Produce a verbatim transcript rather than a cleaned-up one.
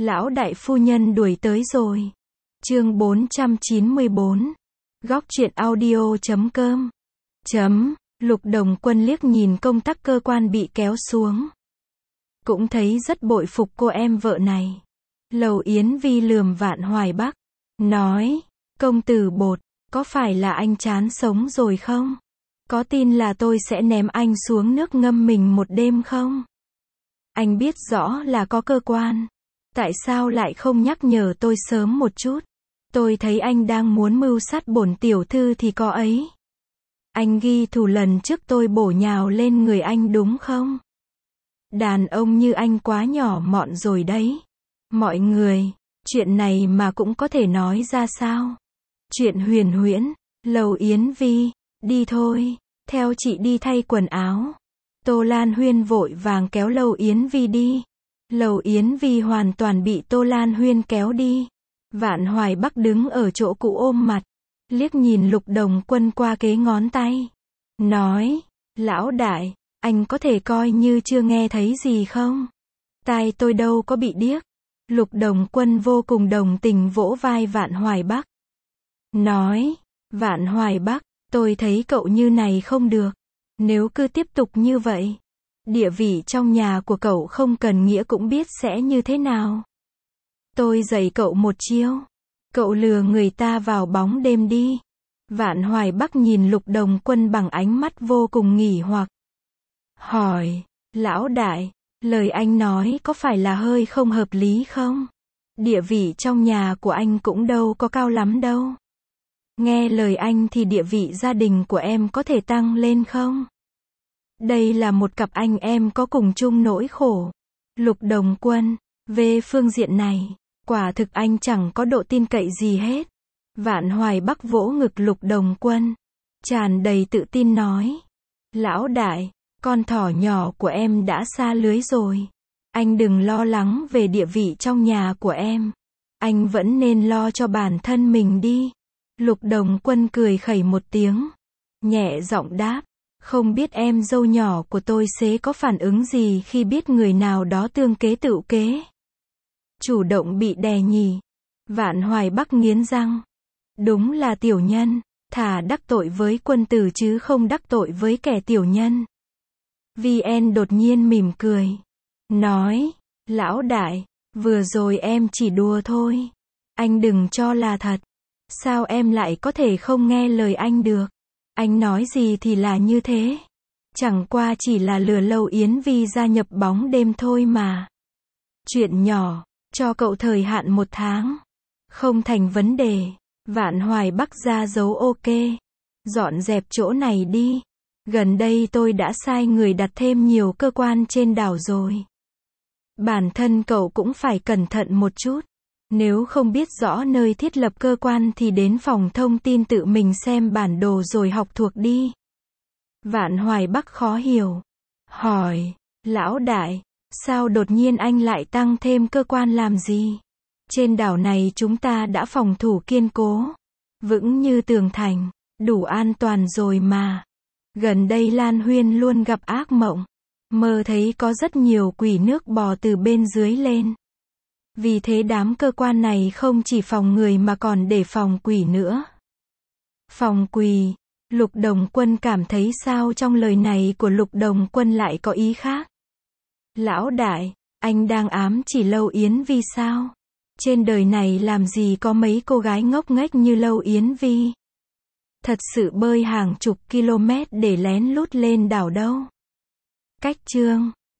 Lão đại phu nhân đuổi tới rồi. Chương bốn trăm chín mươi bốn. Góc truyện audio chấm com. Chấm. Lục Đồng Quân liếc nhìn công tắc cơ quan bị kéo xuống. Cũng thấy rất bội phục cô em vợ này. Lầu Yến Vi lườm Vạn Hoài Bắc. Nói, công tử Bột, có phải là anh chán sống rồi không? Có tin là tôi sẽ ném anh xuống nước ngâm mình một đêm không? Anh biết rõ là có cơ quan. Tại sao lại không nhắc nhở tôi sớm một chút? Tôi thấy anh đang muốn mưu sát bổn tiểu thư thì có ấy. Anh ghi thù lần trước tôi bổ nhào lên người anh đúng không? Đàn ông như anh quá nhỏ mọn rồi đấy. Mọi người, chuyện này mà cũng có thể nói ra sao? Chuyện huyền huyễn. Lầu Yến Vi, đi thôi, theo chị đi thay quần áo. Tô Lan Huyên vội vàng kéo Lầu Yến Vi đi. Lầu Yến Vi hoàn toàn bị Tô Lan Huyên kéo đi. Vạn Hoài Bắc đứng ở chỗ cũ ôm mặt, liếc nhìn Lục Đồng Quân qua kế ngón tay. Nói, lão đại, anh có thể coi như chưa nghe thấy gì không? Tai tôi đâu có bị điếc. Lục Đồng Quân vô cùng đồng tình vỗ vai Vạn Hoài Bắc. Nói, Vạn Hoài Bắc, tôi thấy cậu như này không được. Nếu cứ tiếp tục như vậy, địa vị trong nhà của cậu không cần nghĩa cũng biết sẽ như thế nào. Tôi dạy cậu một chiêu. Cậu lừa người ta vào bóng đêm đi. Vạn Hoài Bắc nhìn Lục Đồng Quân bằng ánh mắt vô cùng nghỉ hoặc. Hỏi, lão đại, lời anh nói có phải là hơi không hợp lý không? Địa vị trong nhà của anh cũng đâu có cao lắm đâu. Nghe lời anh thì địa vị gia đình của em có thể tăng lên không? Đây là một cặp anh em có cùng chung nỗi khổ. Lục Đồng Quân, về phương diện này, quả thực anh chẳng có độ tin cậy gì hết. Vạn Hoài Bắc vỗ ngực Lục Đồng Quân, tràn đầy tự tin nói. Lão đại, con thỏ nhỏ của em đã xa lưới rồi. Anh đừng lo lắng về địa vị trong nhà của em. Anh vẫn nên lo cho bản thân mình đi. Lục Đồng Quân cười khẩy một tiếng, nhẹ giọng đáp. Không biết em dâu nhỏ của tôi sẽ có phản ứng gì khi biết người nào đó tương kế tựu kế. Chủ động bị đè nhì. Vạn Hoài Bắc nghiến răng. Đúng là tiểu nhân, thà đắc tội với quân tử chứ không đắc tội với kẻ tiểu nhân. vê en đột nhiên mỉm cười. Nói, lão đại, vừa rồi em chỉ đùa thôi. Anh đừng cho là thật. Sao em lại có thể không nghe lời anh được? Anh nói gì thì là như thế. Chẳng qua chỉ là lừa Lầu Yến Vi gia nhập bóng đêm thôi mà. Chuyện nhỏ, cho cậu thời hạn một tháng. Không thành vấn đề. Vạn Hoài Bắc ra dấu ok. Dọn dẹp chỗ này đi. Gần đây tôi đã sai người đặt thêm nhiều cơ quan trên đảo rồi. Bản thân cậu cũng phải cẩn thận một chút. Nếu không biết rõ nơi thiết lập cơ quan thì đến phòng thông tin tự mình xem bản đồ rồi học thuộc đi. Vạn Hoài Bắc khó hiểu. Hỏi, lão đại, sao đột nhiên anh lại tăng thêm cơ quan làm gì? Trên đảo này chúng ta đã phòng thủ kiên cố, vững như tường thành, đủ an toàn rồi mà. Gần đây Lan Huyên luôn gặp ác mộng, mơ thấy có rất nhiều quỷ nước bò từ bên dưới lên. Vì thế đám cơ quan này không chỉ phòng người mà còn để phòng quỷ nữa. Phòng quỷ. Lục Đồng Quân cảm thấy sao trong lời này của Lục Đồng Quân lại có ý khác. Lão đại, anh đang ám chỉ Lầu Yến Vi sao? Trên đời này làm gì có mấy cô gái ngốc nghếch như Lầu Yến Vi. Thật sự bơi hàng chục km để lén lút lên đảo đâu. Cách chương.